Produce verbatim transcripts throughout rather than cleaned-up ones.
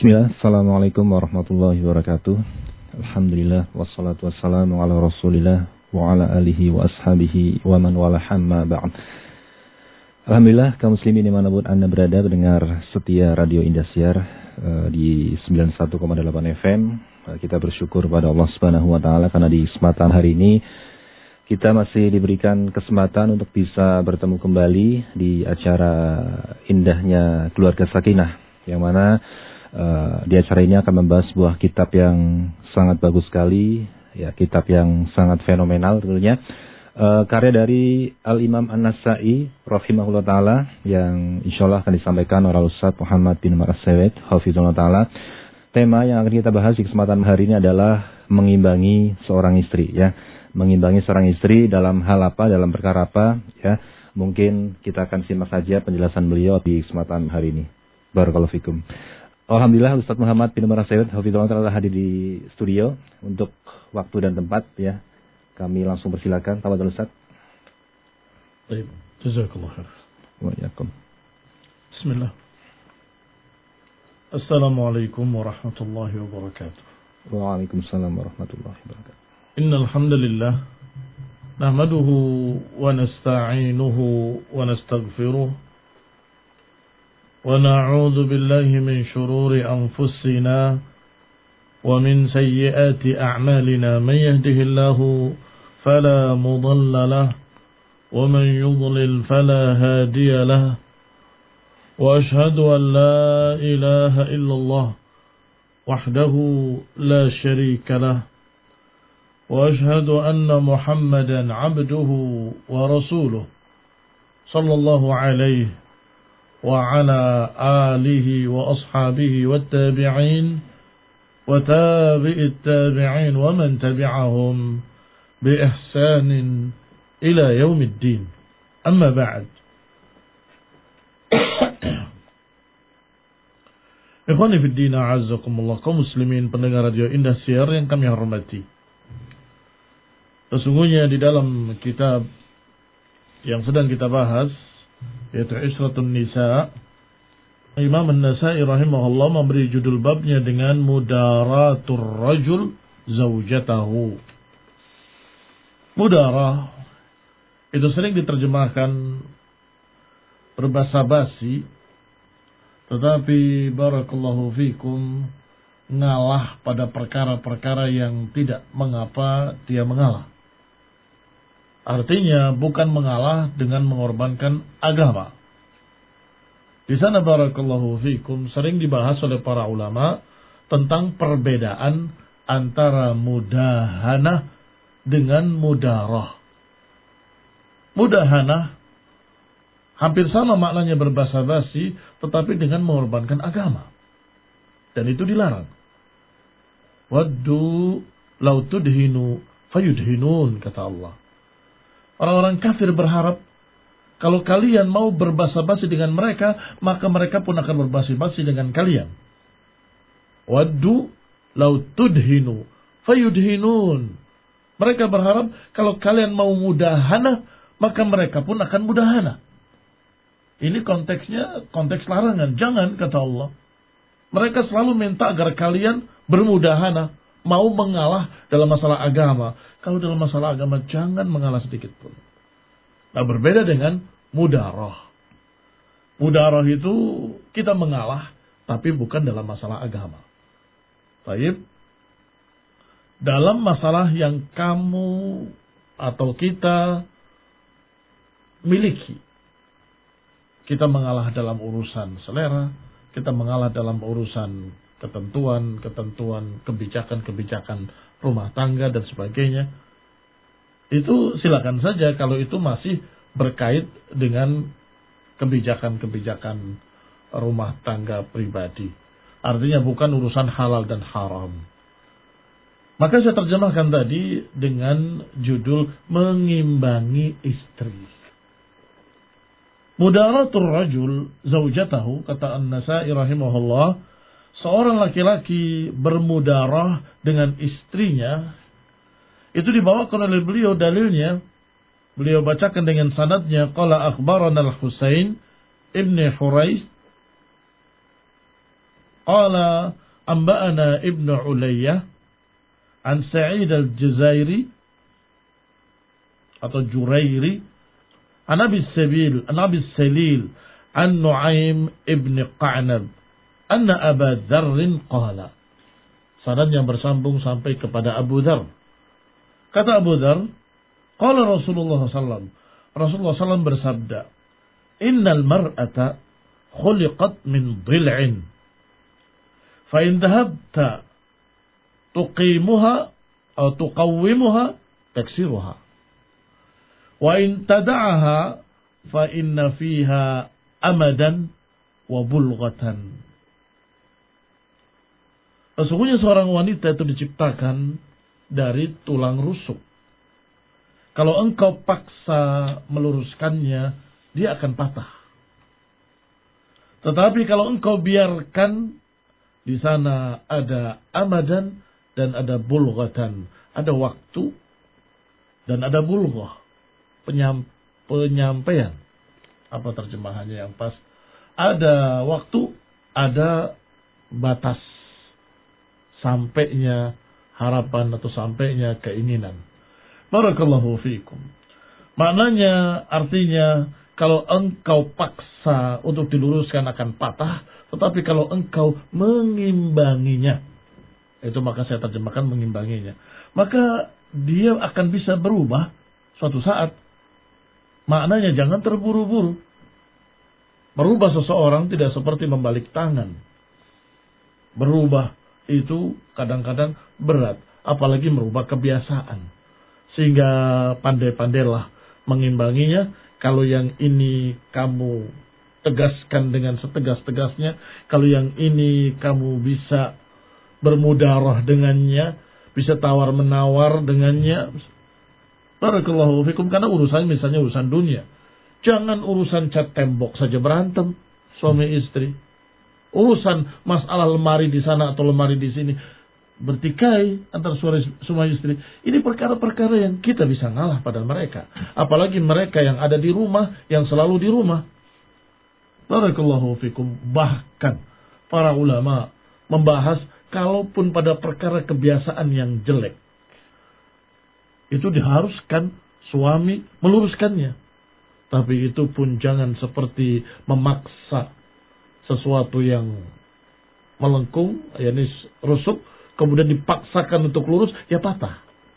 Bismillah, Assalamualaikum warahmatullahi wabarakatuh. Alhamdulillah, wassalatu wassalamu ala rasulillah wa ala alihi wa ashabihi wa man wala hamma ba'd. Alhamdulillah, kaum muslimin dimanapun Anda berada, pendengar setia Radio Indosiar uh, di sembilan puluh satu koma delapan F M. Uh, kita bersyukur pada Allah Subhanahu wa taala karena di kesempatan hari ini kita masih diberikan kesempatan untuk bisa bertemu kembali di acara indahnya Keluarga Sakinah, yang mana Uh, di acara ini akan membahas sebuah kitab yang sangat bagus sekali, ya, kitab yang sangat fenomenal tentunya, uh, karya dari Al-Imam An-Nasa'i rahimahullah ta'ala, yang insyaAllah akan disampaikan oleh Ustaz Muhammad bin Umar As-Sawed hafizahullah ta'ala. Tema yang akan kita bahas di kesempatan hari ini adalah mengimbangi seorang istri, ya, mengimbangi seorang istri dalam hal apa, dalam perkara apa, ya. Mungkin kita akan simak saja penjelasan beliau di kesempatan hari ini. Barakallahu fikum. Alhamdulillah, Ustaz Muhammad bin Umar As-Sawed hafizahullah ta'ala hadir di studio untuk waktu dan tempat, ya. Kami langsung persilakan. Tafadhol Ustaz. Baik, jazakallahu khair. Wa iyyakum. Bismillah. Assalamualaikum warahmatullahi wabarakatuh. Waalaikumsalam warahmatullahi wabarakatuh. Innal hamdalillah nahmaduhu wa nasta'inuhu wa nastaghfiruh ونعوذ بالله من شرور أنفسنا ومن سيئات أعمالنا من يهده الله فلا مضل له ومن يضلل فلا هادي له وأشهد أن لا إله إلا الله وحده لا شريك له وأشهد أن محمدا عبده ورسوله صلى الله عليه وعلى آله وأصحابه والتابعين وتابع التابعين ومن تبعهم بإحسان إلى يوم الدين. أما بعد. Ikhwani fi din, a'azzakumullah, kaum muslimin pendengar Radio Indosiar yang kami hormati. Sesungguhnya di dalam kitab yang sedang kita bahas, yaitu Ishratun Nisa, Imam An-Nasa'i rahimahullah memberi judul babnya dengan Mudaratur Rajul Zawjatahu. Mudarah itu sering diterjemahkan berbasa-basi, tetapi barakallahu fikum, ngalah pada perkara-perkara yang tidak mengapa dia mengalah. Artinya bukan mengalah dengan mengorbankan agama. Di sana barakallahu fikum sering dibahas oleh para ulama tentang perbedaan antara mudahanah dengan mudarah. Mudahanah hampir sama maknanya berbahasa basi, tetapi dengan mengorbankan agama. Dan itu dilarang. Waddu law tudhinu fayudhinun, kata Allah. Orang-orang kafir berharap kalau kalian mau berbasa-basi dengan mereka, maka mereka pun akan berbasa-basi dengan kalian. Waddu law tudhinu fayudhinun. Mereka berharap kalau kalian mau mudahana, maka mereka pun akan mudahana. Ini konteksnya konteks larangan. Jangan, kata Allah. Mereka selalu minta agar kalian bermudahana, mau mengalah dalam masalah agama. Kalau dalam masalah agama, jangan mengalah sedikit pun. Nah, berbeda dengan mudarah. Mudarah itu kita mengalah, tapi bukan dalam masalah agama. Baik. Dalam masalah yang kamu atau kita miliki. Kita mengalah dalam urusan selera, kita mengalah dalam urusan ketentuan-ketentuan, kebijakan-kebijakan rumah tangga dan sebagainya. Itu silakan saja kalau itu masih berkait dengan kebijakan-kebijakan rumah tangga pribadi. Artinya bukan urusan halal dan haram. Maka saya terjemahkan tadi dengan judul mengimbangi istri. Mudaratul rajul zaujatahu, kata An-Nasa'i rahimahullah, seorang laki-laki bermudarah dengan istrinya. Itu dibawakan oleh beliau dalilnya. Beliau bacakan dengan sanadnya, qala akhbarana al-Husain ibn Hurais qala amba'ana Ibnu Ulayyah an Sa'id al-Jazairi atau Jurairi an Abi Sabil an Abi Salil an Nu'aim ibn Qa'nab anna Aba Dzar qala. Sanad yang bersambung sampai kepada Abu Dzar. Kata Abu Dzar, qala Rasulullah sallallahu alaihi wasallam, Rasulullah sallallahu alaihi wasallam bersabda, innal mar'ata khuliqat min dhil'in fa in dhahabta tuqimuha atau tuqawwimuha taksiruha wa in tada'aha fa inna fiha amadan wa bulghatan. Sesungguhnya seorang wanita itu diciptakan dari tulang rusuk. Kalau engkau paksa meluruskannya, dia akan patah. Tetapi kalau engkau biarkan, di sana ada amadan dan ada bulghatan, ada waktu dan ada bulghah, penyam, penyampaian. Apa terjemahannya yang pas? Ada waktu, ada batas sampainya harapan atau sampainya keinginan. Barakallahu fiikum. Maknanya, artinya, kalau engkau paksa untuk diluruskan akan patah, tetapi kalau engkau mengimbanginya, itu maka saya terjemahkan mengimbanginya, maka dia akan bisa berubah suatu saat. Maknanya jangan terburu-buru. Merubah seseorang tidak seperti membalik tangan. Berubah itu kadang-kadang berat, apalagi merubah kebiasaan. Sehingga pandai-pandailah mengimbanginya. Kalau yang ini kamu tegaskan dengan setegas-tegasnya, kalau yang ini kamu bisa bermudarah dengannya, bisa tawar-menawar dengannya. Barakallahu fikum, karena urusan misalnya urusan dunia. Jangan urusan cat tembok saja berantem suami istri. Urusan masalah lemari di sana atau lemari di sini bertikai antara suami istri. Ini perkara-perkara yang kita bisa ngalah pada mereka. Apalagi mereka yang ada di rumah, yang selalu di rumah. Barakallahu fikum. Bahkan para ulama membahas kalaupun pada perkara kebiasaan yang jelek, itu diharuskan suami meluruskannya. Tapi itu pun jangan seperti memaksa sesuatu yang melengkung, yakni rusuk, kemudian dipaksakan untuk lurus, ya patah.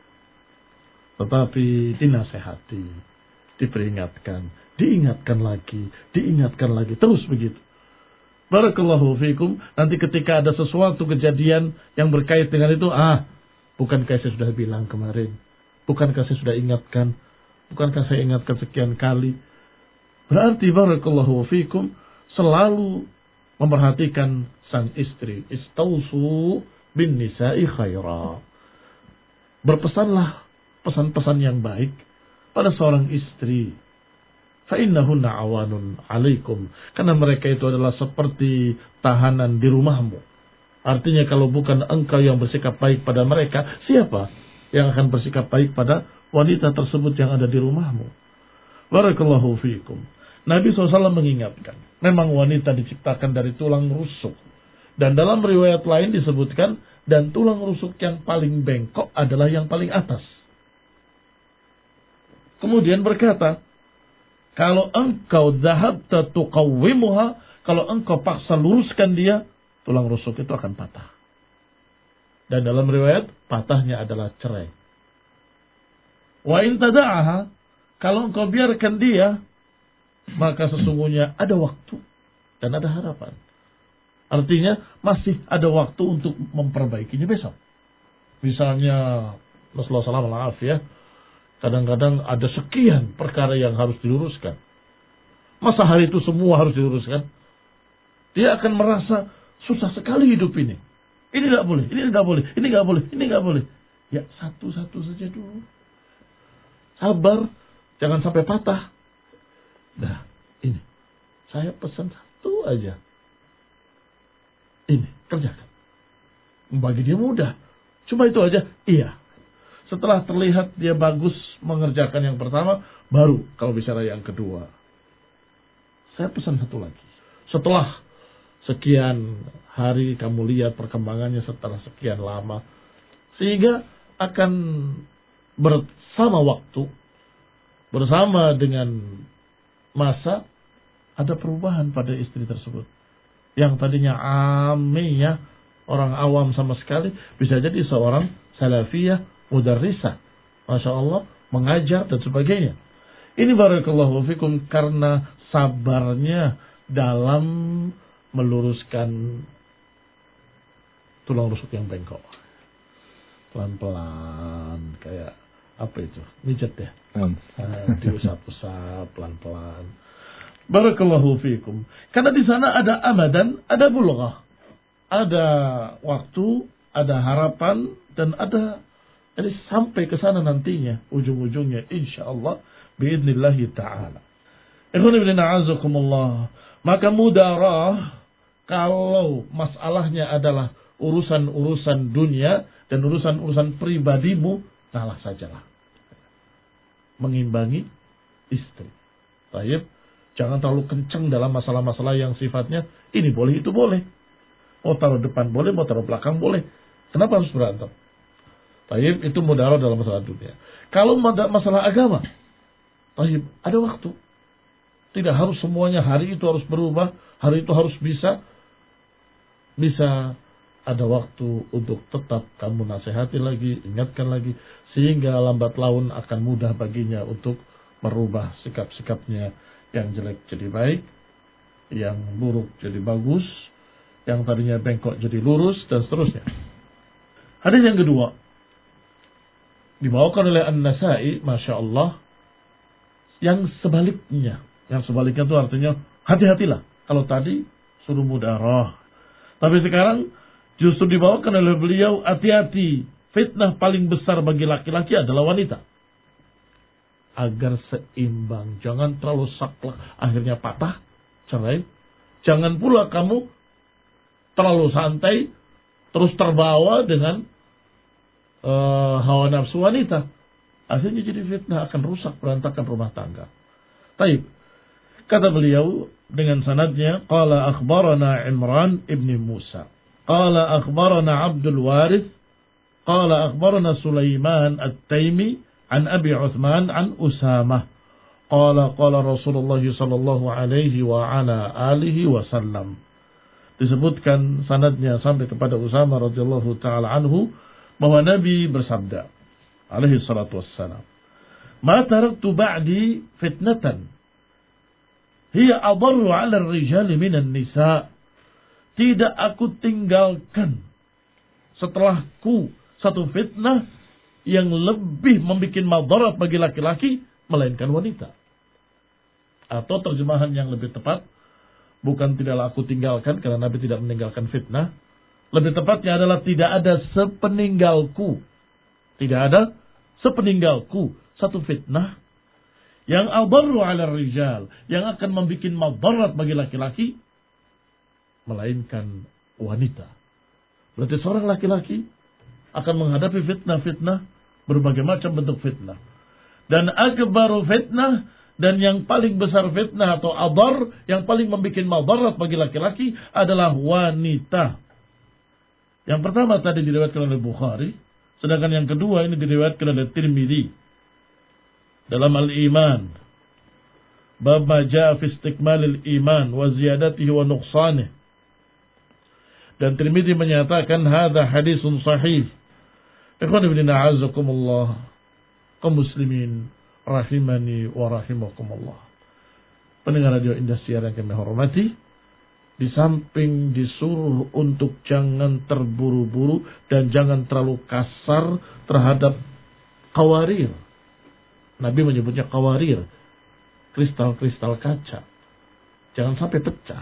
Tetapi dinasehati, diperingatkan, diingatkan lagi, diingatkan lagi, terus begitu. Barakallahu fiikum. Nanti ketika ada sesuatu kejadian yang berkait dengan itu, ah, bukankah saya sudah bilang kemarin? Bukankah saya sudah ingatkan? Bukankah saya ingatkan sekian kali? Berarti barakallahu fiikum selalu memperhatikan sang istri. Istausu bin nisa'i khaira. Berpesanlah pesan-pesan yang baik pada seorang istri. Fa innahunna awanun alaikum. Karena mereka itu adalah seperti tahanan di rumahmu. Artinya kalau bukan engkau yang bersikap baik pada mereka, siapa yang akan bersikap baik pada wanita tersebut yang ada di rumahmu? Barakallahu fiikum. Nabi shallallahu alaihi wasallam mengingatkan, memang wanita diciptakan dari tulang rusuk. Dan dalam riwayat lain disebutkan, dan tulang rusuk yang paling bengkok adalah yang paling atas. Kemudian berkata, kalau engkau dhahabta tuqawwimuha, kalau engkau paksa luruskan dia, tulang rusuk itu akan patah. Dan dalam riwayat, patahnya adalah cerai. Wa in tada'aha, kalau engkau biarkan dia, maka sesungguhnya ada waktu dan ada harapan. Artinya masih ada waktu untuk memperbaikinya besok. Misalnya, Rasulullah shallallahu alaihi wasallam ya, kadang-kadang ada sekian perkara yang harus diluruskan. Masa hari itu semua harus diluruskan? Dia akan merasa susah sekali hidup ini. Ini tidak boleh, ini tidak boleh, ini tidak boleh, ini tidak boleh. Ya satu-satu saja dulu. Sabar, jangan sampai patah. Nah, ini. Saya pesan satu aja. Ini, kerjakan. Bagi dia mudah. Cuma itu aja, iya. Setelah terlihat dia bagus mengerjakan yang pertama, baru kalau bicara yang kedua. Saya pesan satu lagi. Setelah sekian hari kamu lihat perkembangannya setelah sekian lama. Sehingga akan bersama waktu, bersama dengan masa, ada perubahan pada istri tersebut. Yang tadinya amiyah, orang awam sama sekali, bisa jadi seorang salafiyah, mudarrisah. Masya Allah, mengajar dan sebagainya. Ini barakallahu fikum karena sabarnya dalam meluruskan tulang rusuk yang bengkok. Pelan-pelan, kayak apa itu? Mijet ya? Hmm. Uh, diusap-usap pelan-pelan. Barakallahu fikum. Karena di sana ada amadan, ada bulughah. Ada waktu, ada harapan, dan ada, jadi sampai ke sana nantinya, ujung-ujungnya insyaallah biidnillahi ta'ala. Ikhwan ibn a'azakumullah. Maka mudarah, kalau masalahnya adalah urusan-urusan dunia dan urusan-urusan pribadimu, kalah sajalah. Mengimbangi istri. Baik, jangan terlalu kencang dalam masalah-masalah yang sifatnya ini boleh, itu boleh. Mau taruh depan boleh, mau taruh belakang boleh. Kenapa harus berantem? Baik, itu mudarah dalam masalah dunia. Kalau masalah agama, baik, ada waktu. Tidak harus semuanya hari itu harus berubah, hari itu harus bisa. Bisa ada waktu untuk tetap kamu nasihati lagi, ingatkan lagi. Sehingga lambat laun akan mudah baginya untuk merubah sikap-sikapnya. Yang jelek jadi baik, yang buruk jadi bagus, yang tadinya bengkok jadi lurus, dan seterusnya. Hadis yang kedua, dibawakan oleh An-Nasa'i, Masya Allah, yang sebaliknya. Yang sebaliknya itu artinya hati-hatilah. Kalau tadi suruh mudarah. Tapi sekarang justru dibawakan oleh beliau, hati-hati. Fitnah paling besar bagi laki-laki adalah wanita. Agar seimbang. Jangan terlalu saklek. Akhirnya patah. Cerai. Jangan pula kamu terlalu santai. Terus terbawa dengan uh, hawa nafsu wanita. Akhirnya jadi fitnah. Akan rusak, berantakan rumah tangga. Baik. Kata beliau dengan sanadnya, qala akhbarana Imran ibn Musa, qala akhbarana Abdul Warith, qala akhbarana Sulaiman At-Taimi an Abi Uthman an Usamah, qala qala Rasulullah sallallahu alaihi wa ala alihi wasallam. Disebutkan sanadnya sampai kepada Usamah radhiyallahu taala anhu bahwa Nabi bersabda alaihi salatu wassalam, "Ma taraktu ba'di fitnatan hiya adarru 'ala ar-rijali minan nisa." Tidak aku tinggalkan setelahku satu fitnah yang lebih membuat madarat bagi laki-laki melainkan wanita. Atau terjemahan yang lebih tepat, bukan tidaklah aku tinggalkan karena Nabi tidak meninggalkan fitnah. Lebih tepatnya adalah tidak ada sepeninggalku. Tidak ada sepeninggalku satu fitnah yang adarru 'ala rijal, yang akan membuat madarat bagi laki-laki melainkan wanita. Berarti seorang laki-laki akan menghadapi fitnah-fitnah, berbagai macam bentuk fitnah. Dan akbaru fitnah, dan yang paling besar fitnah atau adar, yang paling membuat madarat bagi laki-laki adalah wanita. Yang pertama tadi diriwayatkan oleh Bukhari, sedangkan yang kedua ini diriwayatkan oleh Tirmidzi dalam Al-Iman, bab ma jaa fi istikmalil iman wa ziyadatihi wa nuqsanih. Dan Tirmidzi menyatakan hadza hadisun sahih. Ikhwan ibn a'azzakumullah, kaum muslimin rahimani wa rahimakumullah. Pendengar radio Indosiar yang kami hormati, di samping disuruh untuk jangan terburu-buru dan jangan terlalu kasar terhadap qawarir. Nabi menyebutnya qawarir, kristal-kristal kaca. Jangan sampai pecah.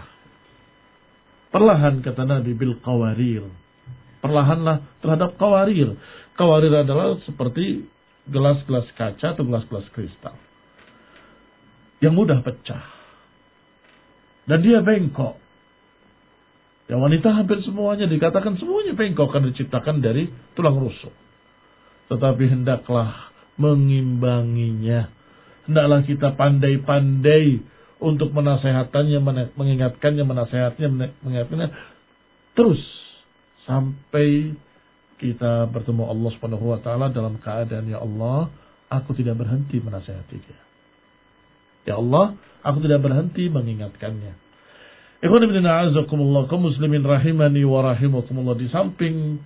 Perlahan kata Nabi bil qawarir. Perlahanlah terhadap qawarir. Qawarir adalah seperti gelas-gelas kaca atau gelas-gelas kristal yang mudah pecah. Dan dia bengkok. Ya, wanita hampir semuanya dikatakan semuanya bengkok karena diciptakan dari tulang rusuk. Tetapi hendaklah mengimbanginya. Hendaklah kita pandai-pandai untuk menasehatannya, mengingatkannya, menasehatnya, mengingatkannya terus sampai kita bertemu Allah Subhanahu wa taala dalam keadaan, ya Allah, aku tidak berhenti menasehati dia. Ya Allah, aku tidak berhenti mengingatkannya. Ikhwan fillah a'azakumullah, kaum muslimin rahimani wa rahimakumullah, di samping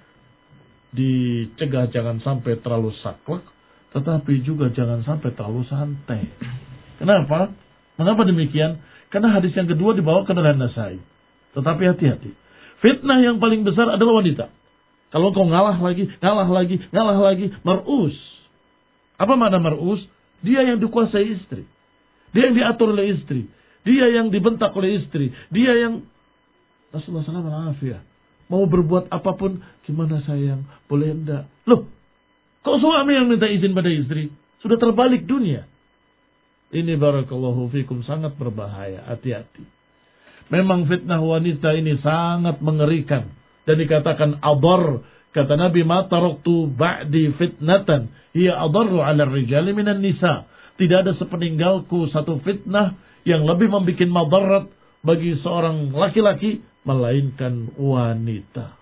dicegah jangan sampai terlalu saklek, tetapi juga jangan sampai terlalu santai. Kenapa? Mengapa demikian? Karena hadis yang kedua dibawakan oleh An-Nasai. Tetapi hati-hati. Fitnah yang paling besar adalah wanita. Kalau kau ngalah lagi, ngalah lagi, ngalah lagi, mar'us. Apa makna mar'us? Dia yang dikuasai istri. Dia yang diatur oleh istri. Dia yang dibentak oleh istri. Dia yang Rasulullah shallallahu alaihi wasallam mau berbuat apapun, gimana sayang, boleh enggak? Loh, kok suami yang minta izin pada istri? Sudah terbalik dunia. Ini barakallahu fikum sangat berbahaya. Hati-hati. Memang fitnah wanita ini sangat mengerikan. Dan dikatakan adar. Kata Nabi, ma taraktu ba'di fitnatan hiya adarru 'ala ar-rijali minan nisa. Tidak ada sepeninggalku satu fitnah yang lebih membuat madarat bagi seorang laki-laki melainkan wanita.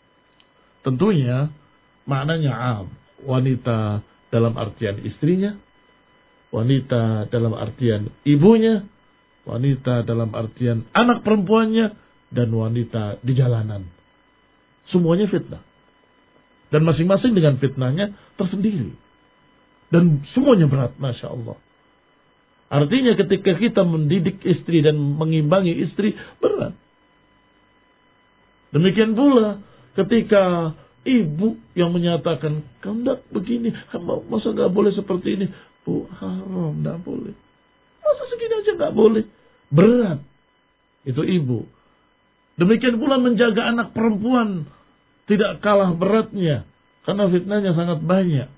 Tentunya maknanya am. Wanita dalam artian istrinya, wanita dalam artian ibunya, wanita dalam artian anak perempuannya, dan wanita di jalanan. Semuanya fitnah. Dan masing-masing dengan fitnahnya tersendiri. Dan semuanya berat, Masya Allah. Artinya ketika kita mendidik istri dan mengimbangi istri, berat. Demikian pula ketika ibu yang menyatakan, kamu tidak begini, masa nggak boleh seperti ini. Bu, haram, tidak boleh. Masa segini aja nggak boleh. Berat. Itu ibu. Demikian pula menjaga anak perempuan. Tidak kalah beratnya. Karena fitnahnya sangat banyak.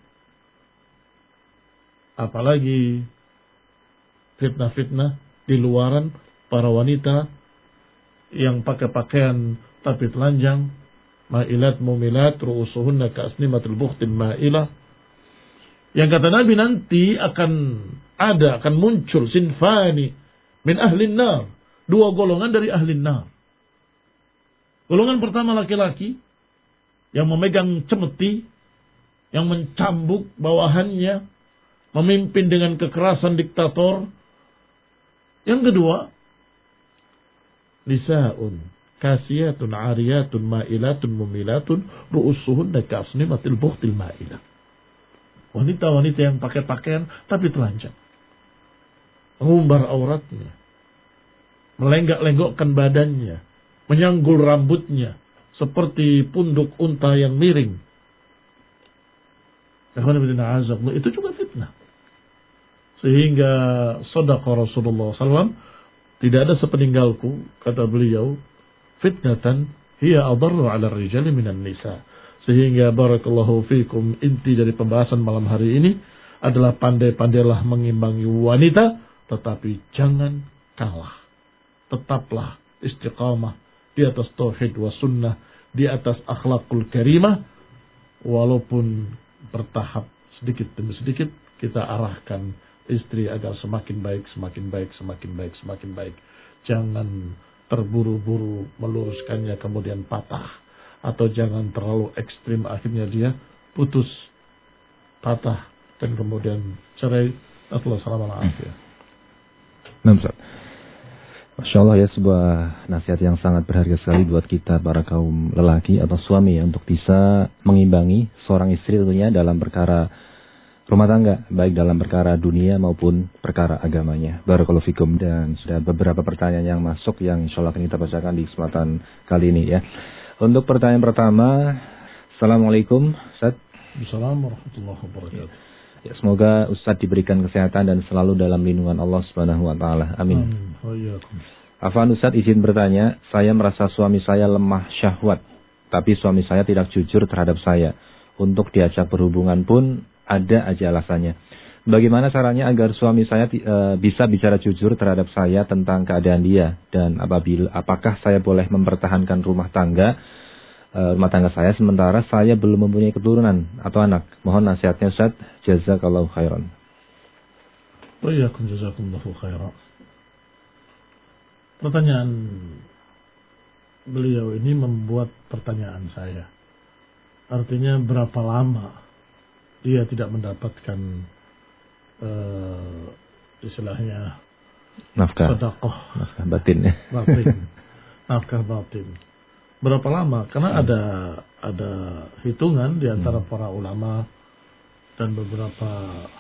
Apalagi fitnah-fitnah di luaran para wanita yang pakai pakaian tapi telanjang, ma'ilat mumilat ru'usuhunna ka'asnimatul bukhtin ma'ilah. Yang kata Nabi nanti akan ada, akan muncul sinfani min ahlin nar, dua golongan dari ahlin nar. Golongan pertama laki-laki yang memegang cemeti, yang mencambuk bawahannya, memimpin dengan kekerasan diktator. Yang kedua, nisa'un kasiyatun ariyatun ma'ilatun mumilatun ru'usuhunna ka'asnimatil bukhtil ma'ilah. Wanita-wanita yang pakai pakaian tapi telanjang, mengumbar auratnya, melenggak-lenggokkan badannya, menyanggul rambutnya seperti punduk unta yang miring. Itu juga fitnah. Sehingga sadaqa Rasulullah sallallahu alaihi wasallam, tidak ada sepeninggalku, kata beliau, fitnatan hiya adarru 'ala ar-rijali minan nisa. Sehingga barakallahu fikum, inti dari pembahasan malam hari ini adalah pandai-pandailah mengimbangi wanita, tetapi jangan kalah. Tetaplah istiqamah di atas tauhid wa sunnah, di atas akhlakul karimah, walaupun bertahap sedikit demi sedikit kita arahkan istri agar semakin baik, semakin baik, semakin baik, semakin baik. Jangan terburu-buru meluruskannya kemudian patah, atau jangan terlalu ekstrim akhirnya dia putus, patah, dan kemudian cerai. Assalamualaikum. Nah, Ustaz, Masya Allah ya, sebuah nasihat yang sangat berharga sekali buat kita para kaum lelaki atau suami ya, untuk bisa mengimbangi seorang istri tentunya dalam perkara rumah tangga, baik dalam perkara dunia maupun perkara agamanya. Barakallahu fikum. Dan sudah beberapa pertanyaan yang masuk yang insya Allah akan kita bacakan di kesempatan kali ini ya. Untuk pertanyaan pertama, Assalamualaikum Ustaz. Assalamualaikum warahmatullahi wabarakatuh. Ya, semoga Ustaz diberikan kesehatan dan selalu dalam lindungan Allah Subhanahu wa taala. Amin. Amin. Afwan Ustaz, izin bertanya, saya merasa suami saya lemah syahwat, tapi suami saya tidak jujur terhadap saya. Untuk diajak berhubungan pun ada aja alasannya. Bagaimana caranya agar suami saya e, bisa bicara jujur terhadap saya tentang keadaan dia, dan apabila apakah saya boleh mempertahankan rumah tangga e, rumah tangga saya sementara saya belum mempunyai keturunan atau anak? Mohon nasihatnya Ustaz. Jazakallahu khairan. Wa iyyakum jazakumullahu khairan. Pertanyaan beliau ini membuat pertanyaan saya. Artinya berapa lama dia tidak mendapatkan uh, istilahnya nafkah sedekah, nafkah batin ya. Batin. Nafkah batin. Berapa lama? Karena hmm. ada ada hitungan di antara hmm. para ulama dan beberapa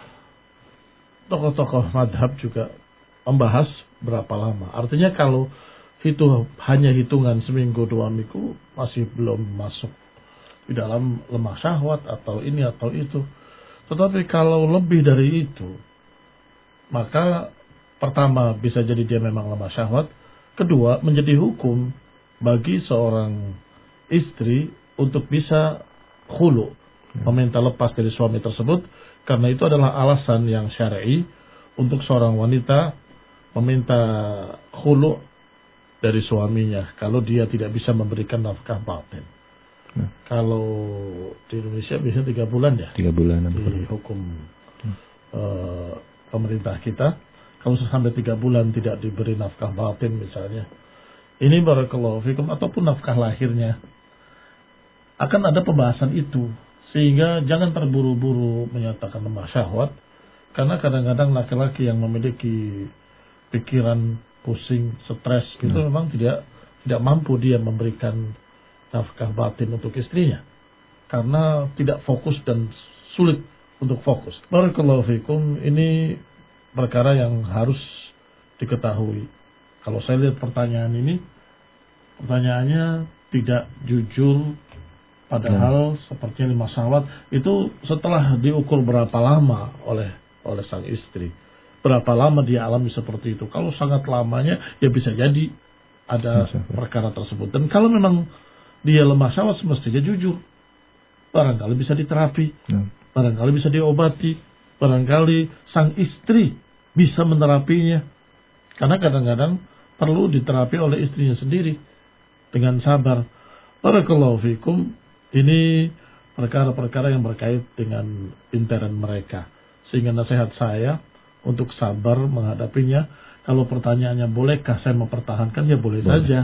tokoh-tokoh madhab juga membahas berapa lama. Artinya kalau itu hanya hitungan seminggu dua minggu masih belum masuk di dalam lemah syahwat atau ini atau itu. Tetapi kalau lebih dari itu, maka pertama bisa jadi dia memang lemah syahwat. Kedua, menjadi hukum bagi seorang istri untuk bisa khulu, meminta lepas dari suami tersebut, karena itu adalah alasan yang syar'i untuk seorang wanita meminta khulu dari suaminya kalau dia tidak bisa memberikan nafkah batin. Nah. Kalau di Indonesia biasanya tiga bulan ya. Tiga bulan. Di hukum hmm. uh, pemerintah kita, kalau sampai tiga bulan tidak diberi nafkah batin misalnya, ini barakallahu fikum ataupun nafkah lahirnya, akan ada pembahasan itu. Sehingga jangan terburu-buru menyatakan lemah syahwat, karena kadang-kadang laki-laki yang memiliki pikiran pusing, stres, hmm. itu memang tidak tidak mampu dia memberikan nafkah batin untuk istrinya, karena tidak fokus dan sulit untuk fokus. Barakallahu fikum, ini perkara yang harus diketahui. Kalau saya lihat pertanyaan ini, pertanyaannya tidak jujur, padahal hmm. sepertinya lima syahwat itu setelah diukur berapa lama oleh oleh sang istri, berapa lama dia alami seperti itu. Kalau sangat lamanya, ya bisa jadi ada hmm. perkara tersebut. Dan kalau memang dia lemah syahwat, semestinya jujur. Barangkali bisa diterapi, hmm. barangkali bisa diobati, barangkali sang istri bisa menerapinya. Karena kadang-kadang perlu diterapi oleh istrinya sendiri dengan sabar. Barakallahu fikum, ini perkara-perkara yang berkait dengan intern mereka. Sehingga nasihat saya untuk sabar menghadapinya. Kalau pertanyaannya bolehkah saya mempertahankan, ya boleh, boleh. saja.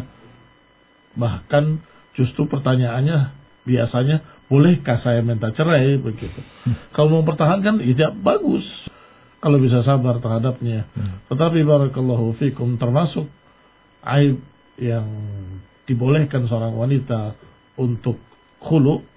Bahkan justru pertanyaannya biasanya, bolehkah saya minta cerai, begitu. Hmm. Kalau mau mempertahankan, ya bagus. Kalau bisa sabar terhadapnya. Hmm. Tetapi barakallahu fikum, termasuk aib yang dibolehkan seorang wanita untuk khulu,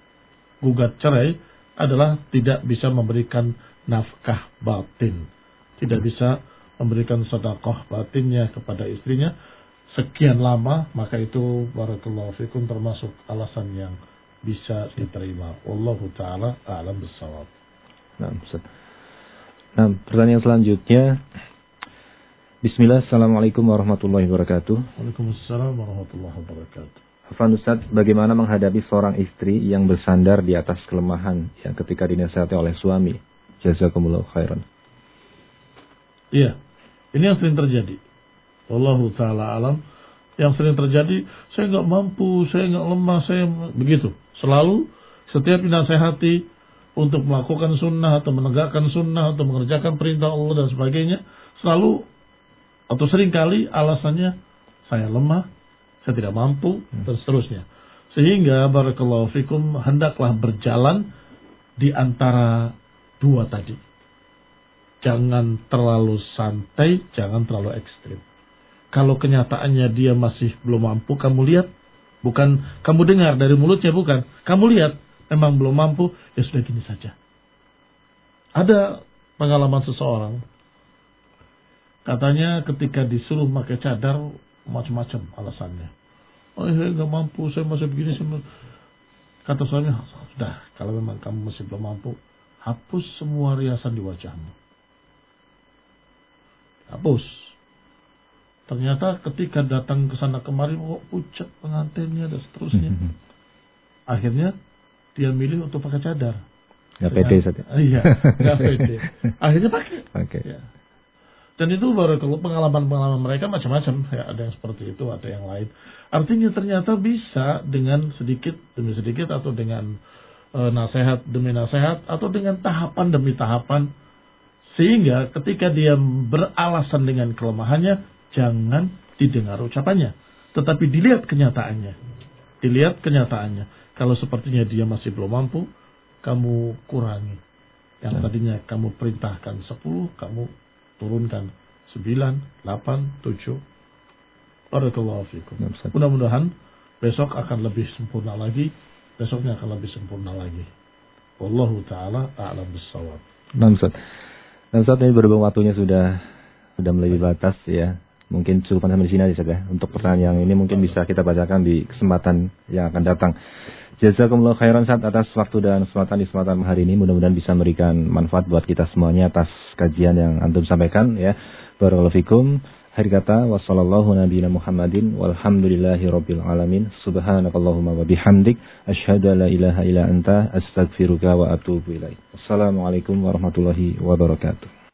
gugat cerai, adalah tidak bisa memberikan nafkah batin. Tidak bisa memberikan sedekah batinnya kepada istrinya sekian lama, maka itu barakallahu fikum termasuk alasan yang bisa diterima. Wallahu ta'ala a'lam bissawab. Nah, Ustaz. Nah, pertanyaan selanjutnya. Bismillah, assalamualaikum warahmatullahi wabarakatuh. Waalaikumsalam warahmatullahi wabarakatuh. Afwan Ustaz, bagaimana menghadapi seorang istri yang bersandar di atas kelemahan yang ketika dinasihati oleh suami? Jazakumullahu khairan. Iya, ini yang sering terjadi. Wallahu ta'ala alam. Yang sering terjadi, saya nggak mampu, saya nggak lemah, saya begitu. Selalu setiap dinasihati untuk melakukan sunnah atau menegakkan sunnah atau mengerjakan perintah Allah dan sebagainya, selalu atau seringkali alasannya saya lemah, saya tidak mampu, dan seterusnya. Sehingga barakallahu fikum, hendaklah berjalan di antara dua tadi. Jangan terlalu santai, jangan terlalu ekstrim. Kalau kenyataannya dia masih belum mampu, kamu lihat, bukan kamu dengar dari mulutnya, bukan. Kamu lihat, memang belum mampu, ya sudah gini saja. Ada pengalaman seseorang, katanya ketika disuruh pakai cadar, macam-macam alasannya. Oh, saya nggak mampu, saya masih begini. Saya... Kata suami, sudah, kalau memang kamu masih belum mampu, hapus semua riasan di wajahmu. Hapus. Ternyata ketika datang ke sana kemari, kok pucat pengantinnya dan seterusnya. Mm-hmm. Akhirnya dia milih untuk pakai cadar. Gak pede saja. Iya, gak pede. Akhirnya pakai. Okay. Ya. Dan itu baru kalau pengalaman-pengalaman mereka macam-macam. Ya, ada yang seperti itu, ada yang lain. Artinya ternyata bisa dengan sedikit demi sedikit, atau dengan e, nasihat demi nasihat, atau dengan tahapan demi tahapan. Sehingga ketika dia beralasan dengan kelemahannya, jangan didengar ucapannya. Tetapi dilihat kenyataannya. Dilihat kenyataannya. Kalau sepertinya dia masih belum mampu, kamu kurangi. Yang tadinya kamu perintahkan sepuluh, kamu turunkan sembilan, delapan, tujuh. Barakallahu fikum. Mudah-mudahan besok akan lebih sempurna lagi. Besoknya akan lebih sempurna lagi. Wallahu ta'ala a'lam bis-shawab. Nah, Ustaz. Nah, Ustaz, ini berhubung waktunya sudah sudah melebihi batas ya. Mungkin cukup sampai di sini aja ya. Untuk pertanyaan yang ini mungkin bisa kita bacakan di kesempatan yang akan datang. Jazakumullah khairan Ustaz atas waktu dan kesempatan di kesempatan hari ini. Mudah-mudahan bisa memberikan manfaat buat kita semuanya atas kajian yang antum sampaikan ya. Barakallahu fikum. Akhir kata, wassallallahu nabiyina Muhammadin walhamdulillahi rabbil alamin. Subhanakallahumma wa bihamdik asyhadu an la ilaha illa anta astaghfiruka wa atubu ilaik. Wassalamualaikum warahmatullahi wabarakatuh.